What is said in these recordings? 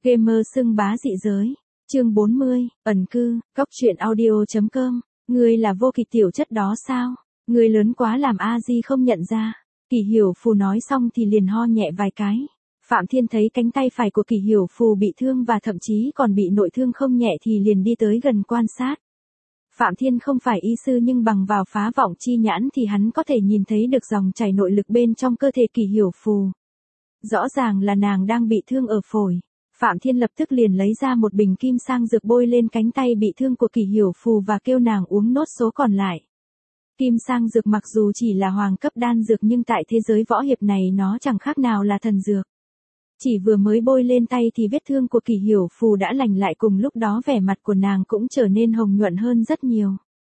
Gamer xưng bá dị giới. Chương 40, ẩn cư, Cóc truyện audio.com. Ngươi là Vô Kỵ tiểu chất đó sao? Ngươi lớn quá làm a di không nhận ra. Kỷ Hiểu Phù nói xong thì liền ho nhẹ vài cái. Phạm Thiên thấy cánh tay phải của Kỷ Hiểu Phù bị thương và thậm chí còn bị nội thương không nhẹ thì liền đi tới gần quan sát. Phạm Thiên không phải y sư nhưng bằng vào phá vọng chi nhãn thì hắn có thể nhìn thấy được dòng chảy nội lực bên trong cơ thể Kỷ Hiểu Phù. Rõ ràng là nàng đang bị thương ở phổi. Phạm Thiên lập tức liền lấy ra một bình kim sang dược bôi lên cánh tay bị thương của Kỷ Hiểu Phù và kêu nàng uống nốt số còn lại. Kim sang dược mặc dù chỉ là hoàng cấp đan dược nhưng tại thế giới võ hiệp này nó chẳng khác nào là thần dược. Chỉ vừa mới bôi lên tay thì vết thương của Kỷ Hiểu Phù đã lành lại, cùng lúc đó vẻ mặt của nàng cũng trở nên hồng nhuận hơn rất nhiều.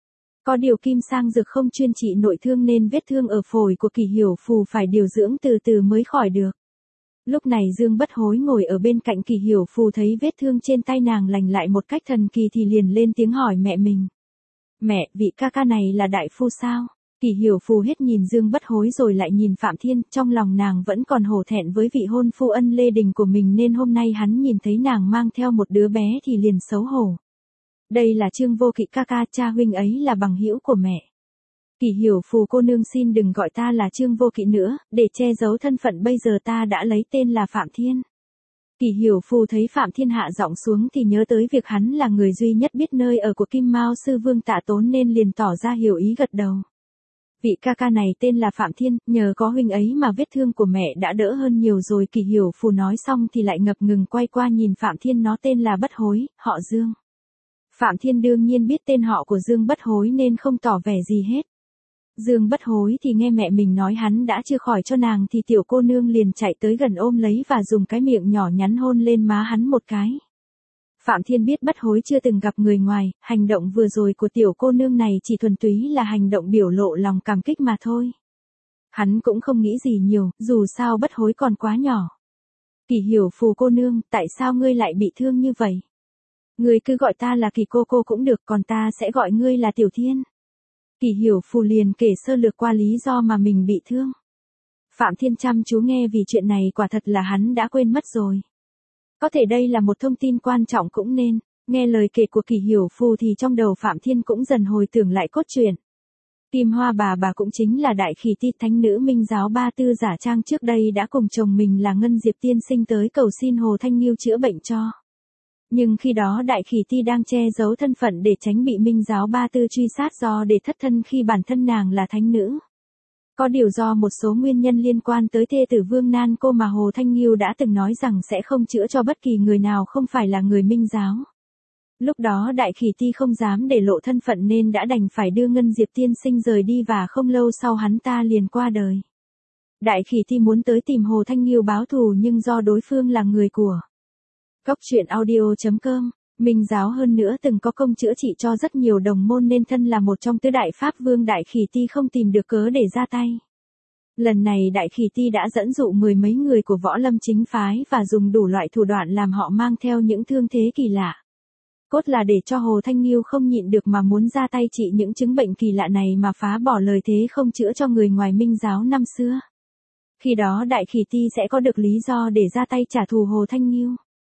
Có điều kim sang dược không chuyên trị nội thương nên vết thương ở phổi của Kỷ Hiểu Phù phải điều dưỡng từ từ mới khỏi được. Lúc này Dương Bất Hối ngồi ở bên cạnh Kỷ Hiểu Phù thấy vết thương trên tay nàng lành lại một cách thần kỳ thì liền lên tiếng hỏi mẹ mình. Mẹ, vị ca ca này là đại phu sao? Kỷ Hiểu Phù hết nhìn Dương Bất Hối rồi lại nhìn Phạm Thiên, trong lòng nàng vẫn còn hổ thẹn với vị hôn phu Ân Lê Đình của mình nên hôm nay hắn nhìn thấy nàng mang theo một đứa bé thì liền xấu hổ. Đây là Trương Vô Kỵ ca ca, cha huynh ấy là bằng hữu của mẹ. Kỷ Hiểu Phù cô nương xin đừng gọi ta là Trương Vô Kỵ nữa, để che giấu thân phận bây giờ ta đã lấy tên là Phạm Thiên. Kỷ Hiểu Phù thấy Phạm Thiên hạ giọng xuống thì nhớ tới việc hắn là người duy nhất biết nơi ở của Kim Mao sư vương Tạ Tốn nên liền tỏ ra hiểu ý gật đầu. Vị ca ca này tên là Phạm Thiên, nhờ có huynh ấy mà vết thương của mẹ đã đỡ hơn nhiều rồi. Kỷ Hiểu Phù nói xong thì lại ngập ngừng quay qua nhìn Phạm Thiên, nó tên là Bất Hối, họ Dương. Phạm Thiên đương nhiên biết tên họ của Dương Bất Hối nên không tỏ vẻ gì hết. Dương Bất Hối thì nghe mẹ mình nói hắn đã chữa khỏi cho nàng thì tiểu cô nương liền chạy tới gần ôm lấy và dùng cái miệng nhỏ nhắn hôn lên má hắn một cái. Phạm Thiên biết Bất Hối chưa từng gặp người ngoài, hành động vừa rồi của tiểu cô nương này chỉ thuần túy là hành động biểu lộ lòng cảm kích mà thôi. Hắn cũng không nghĩ gì nhiều, dù sao Bất Hối còn quá nhỏ. Kỷ Hiểu Phù cô nương, tại sao ngươi lại bị thương như vậy? Ngươi cứ gọi ta là Kỷ cô cũng được, còn ta sẽ gọi ngươi là Tiểu Thiên. Kỷ Hiểu Phù liền kể sơ lược qua lý do mà mình bị thương. Phạm Thiên chăm chú nghe vì chuyện này quả thật là hắn đã quên mất rồi. Có thể đây là một thông tin quan trọng cũng nên. Nghe lời kể của Kỷ Hiểu Phù thì trong đầu Phạm Thiên cũng dần hồi tưởng lại cốt truyện. Kim Hoa bà cũng chính là Đại Khỉ Ti thánh nữ Minh giáo Ba Tư giả trang trước đây đã cùng chồng mình là Ngân Diệp tiên sinh tới cầu xin Hồ Thanh Nghiêu chữa bệnh cho. Nhưng khi đó Đại Khỉ Ti đang che giấu thân phận để tránh bị Minh giáo Ba Tư truy sát do để thất thân khi bản thân nàng là thánh nữ. Có điều do một số nguyên nhân liên quan tới thê tử Vương Nan Cô mà Hồ Thanh Nghiêu đã từng nói rằng sẽ không chữa cho bất kỳ người nào không phải là người Minh giáo. Lúc đó Đại Khỉ Ti không dám để lộ thân phận nên đã đành phải đưa Ngân Diệp tiên sinh rời đi và không lâu sau hắn ta liền qua đời. Đại Khỉ Ti muốn tới tìm Hồ Thanh Nghiêu báo thù nhưng do đối phương là người của Cóc truyện audio.com, Minh giáo hơn nữa từng có công chữa trị cho rất nhiều đồng môn nên thân là một trong tứ đại pháp vương Đại Khỉ Ti không tìm được cớ để ra tay. Lần này Đại Khỉ Ti đã dẫn dụ mười mấy người của võ lâm chính phái và dùng đủ loại thủ đoạn làm họ mang theo những thương thế kỳ lạ. Cốt là để cho Hồ Thanh Nghiêu không nhịn được mà muốn ra tay trị những chứng bệnh kỳ lạ này mà phá bỏ lời thế không chữa cho người ngoài Minh giáo năm xưa. Khi đó Đại Khỉ Ti sẽ có được lý do để ra tay trả thù Hồ Thanh Nghiêu.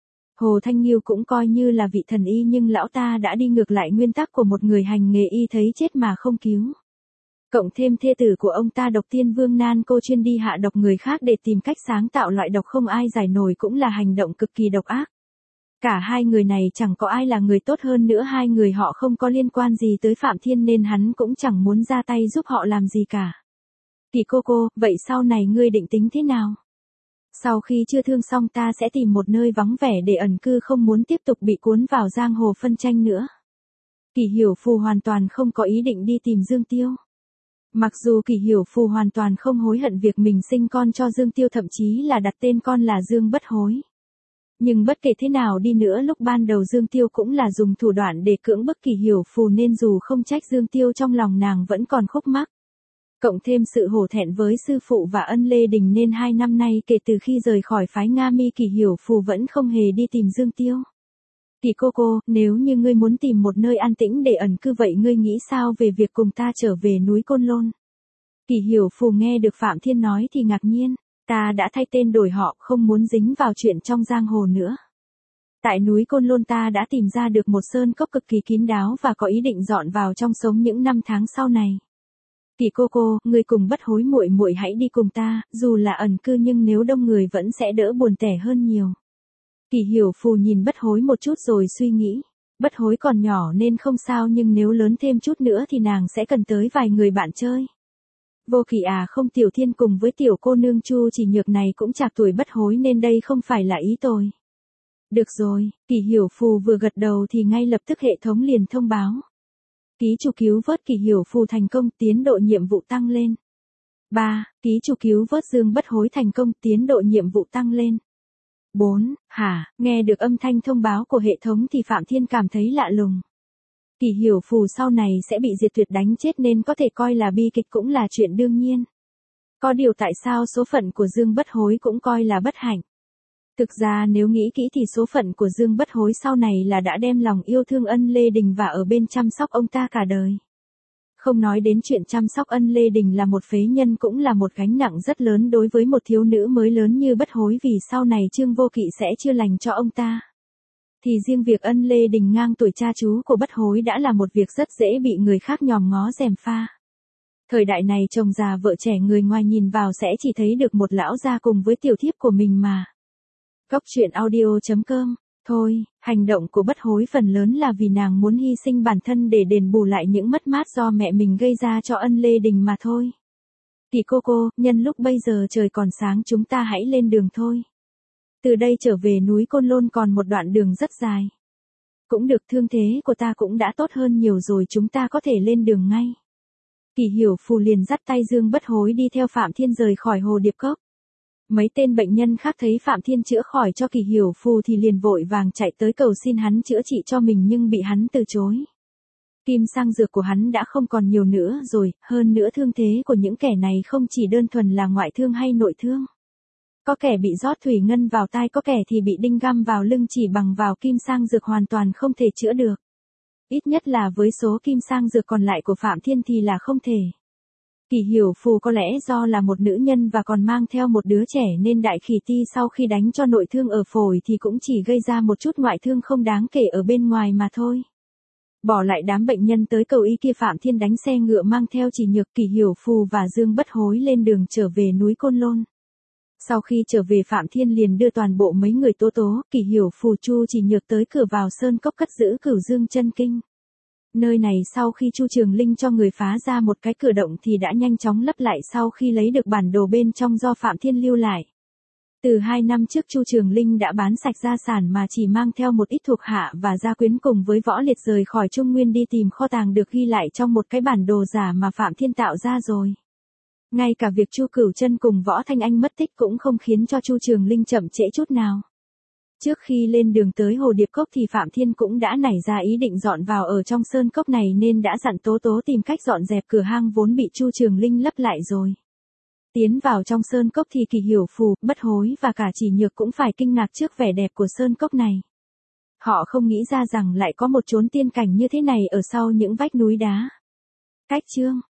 Hồ Thanh Nghiêu cũng coi như là vị thần y nhưng lão ta đã đi ngược lại nguyên tắc của một người hành nghề y thấy chết mà không cứu. Cộng thêm thê tử của ông ta Độc Tiên Vương Nan Cô chuyên đi hạ độc người khác để tìm cách sáng tạo loại độc không ai giải nổi cũng là hành động cực kỳ độc ác. Cả hai người này chẳng có ai là người tốt, hơn nữa hai người họ không có liên quan gì tới Phạm Thiên nên hắn cũng chẳng muốn ra tay giúp họ làm gì cả. Kỷ cô, vậy sau này ngươi định tính thế nào? Sau khi chữa thương xong ta sẽ tìm một nơi vắng vẻ để ẩn cư, không muốn tiếp tục bị cuốn vào giang hồ phân tranh nữa. Kỷ Hiểu Phù hoàn toàn không có ý định đi tìm Dương Tiêu. Mặc dù Kỷ Hiểu Phù hoàn toàn không hối hận việc mình sinh con cho Dương Tiêu, thậm chí là đặt tên con là Dương Bất Hối. Nhưng bất kể thế nào đi nữa lúc ban đầu Dương Tiêu cũng là dùng thủ đoạn để cưỡng bức Kỷ Hiểu Phù nên dù không trách Dương Tiêu trong lòng nàng vẫn còn khúc mắc. Cộng thêm sự hổ thẹn với sư phụ và Ân Lê Đình nên 2 năm nay kể từ khi rời khỏi phái Nga Mi Kỷ Hiểu Phù vẫn không hề đi tìm Dương Tiêu. Kỷ cô, nếu như ngươi muốn tìm một nơi an tĩnh để ẩn cư vậy ngươi nghĩ sao về việc cùng ta trở về núi Côn Lôn? Kỷ Hiểu Phù nghe được Phạm Thiên nói thì ngạc nhiên, ta đã thay tên đổi họ, không muốn dính vào chuyện trong giang hồ nữa. Tại núi Côn Lôn ta đã tìm ra được một sơn cốc cực kỳ kín đáo và có ý định dọn vào trong sống những năm tháng sau này. Kỳ cô, ngươi cùng Bất Hối muội muội hãy đi cùng ta, dù là ẩn cư nhưng nếu đông người vẫn sẽ đỡ buồn tẻ hơn nhiều. Kỳ Hiểu Phù nhìn Bất Hối một chút rồi suy nghĩ. Bất Hối còn nhỏ nên không sao nhưng nếu lớn thêm chút nữa thì nàng sẽ cần tới vài người bạn chơi. Vô Kỵ à, không, Tiểu Thiên cùng với tiểu cô nương Chu Chỉ Nhược này cũng chạc tuổi Bất Hối nên đây không phải là ý tôi. Được rồi, Kỳ Hiểu Phù vừa gật đầu thì ngay lập tức hệ thống liền thông báo. Ký chủ cứu vớt Kỳ Hiểu Phù thành công, tiến độ nhiệm vụ tăng lên. 3. Ký chủ cứu vớt Dương Bất Hối thành công, tiến độ nhiệm vụ tăng lên. 4. Hả, nghe được âm thanh thông báo của hệ thống thì Phạm Thiên cảm thấy lạ lùng. Kỳ Hiểu Phù sau này sẽ bị diệt tuyệt đánh chết nên có thể coi là bi kịch cũng là chuyện đương nhiên. Có điều tại sao số phận của Dương Bất Hối cũng coi là bất hạnh? Thực ra nếu nghĩ kỹ thì số phận của Dương Bất Hối sau này là đã đem lòng yêu thương Ân Lê Đình và ở bên chăm sóc ông ta cả đời. Không nói đến chuyện chăm sóc Ân Lê Đình là một phế nhân cũng là một gánh nặng rất lớn đối với một thiếu nữ mới lớn như Bất Hối vì sau này Trương Vô Kỵ sẽ chưa lành cho ông ta. Thì riêng việc Ân Lê Đình ngang tuổi cha chú của Bất Hối đã là một việc rất dễ bị người khác nhòm ngó gièm pha. Thời đại này chồng già vợ trẻ người ngoài nhìn vào sẽ chỉ thấy được một lão gia cùng với tiểu thiếp của mình mà. Góc truyện audio.com. Thôi, hành động của Bất Hối phần lớn là vì nàng muốn hy sinh bản thân để đền bù lại những mất mát do mẹ mình gây ra cho Ân Lê Đình mà thôi. Kỳ cô, nhân lúc bây giờ trời còn sáng chúng ta hãy lên đường thôi. Từ đây trở về núi Côn Lôn còn một đoạn đường rất dài. Cũng được, thương thế của ta cũng đã tốt hơn nhiều rồi, chúng ta có thể lên đường ngay. Kỳ Hiểu Phù liền dắt tay Dương Bất Hối đi theo Phạm Thiên rời khỏi Hồ Điệp Cốc. Mấy tên bệnh nhân khác thấy Phạm Thiên chữa khỏi cho Kỳ Hiểu Phù thì liền vội vàng chạy tới cầu xin hắn chữa trị cho mình nhưng bị hắn từ chối. Kim sang dược của hắn đã không còn nhiều nữa rồi, hơn nữa thương thế của những kẻ này không chỉ đơn thuần là ngoại thương hay nội thương. Có kẻ bị rót thủy ngân vào tai, có kẻ thì bị đinh găm vào lưng, chỉ bằng vào kim sang dược hoàn toàn không thể chữa được. Ít nhất là với số kim sang dược còn lại của Phạm Thiên thì là không thể. Kỳ Hiểu Phù có lẽ do là một nữ nhân và còn mang theo một đứa trẻ nên đại khỉ ti sau khi đánh cho nội thương ở phổi thì cũng chỉ gây ra một chút ngoại thương không đáng kể ở bên ngoài mà thôi. Bỏ lại đám bệnh nhân tới cầu y kia, Phạm Thiên đánh xe ngựa mang theo Chỉ Nhược, Kỳ Hiểu Phù và Dương Bất Hối lên đường trở về núi Côn Lôn. Sau khi trở về Phạm Thiên liền đưa toàn bộ mấy người Tố, Kỳ Hiểu Phù, Chu Chỉ Nhược tới cửa vào sơn cốc cất giữ Cửu Dương chân kinh. Nơi này sau khi Chu Trường Linh cho người phá ra một cái cửa động thì đã nhanh chóng lấp lại sau khi lấy được bản đồ bên trong do Phạm Thiên lưu lại. Từ 2 năm trước Chu Trường Linh đã bán sạch gia sản mà chỉ mang theo một ít thuộc hạ và gia quyến cùng với Võ Liệt rời khỏi Trung Nguyên đi tìm kho tàng được ghi lại trong một cái bản đồ giả mà Phạm Thiên tạo ra rồi. Ngay cả việc Chu Cửu Chân cùng Võ Thanh Anh mất tích cũng không khiến cho Chu Trường Linh chậm trễ chút nào. Trước khi lên đường tới Hồ Điệp Cốc thì Phạm Thiên cũng đã nảy ra ý định dọn vào ở trong sơn cốc này nên đã dặn Tố tìm cách dọn dẹp cửa hang vốn bị Chu Trường Linh lấp lại rồi. Tiến vào trong sơn cốc thì Kỳ Hiểu Phù, Bất Hối và cả Chỉ Nhược cũng phải kinh ngạc trước vẻ đẹp của sơn cốc này. Họ không nghĩ ra rằng lại có một chốn tiên cảnh như thế này ở sau những vách núi đá. Cách chương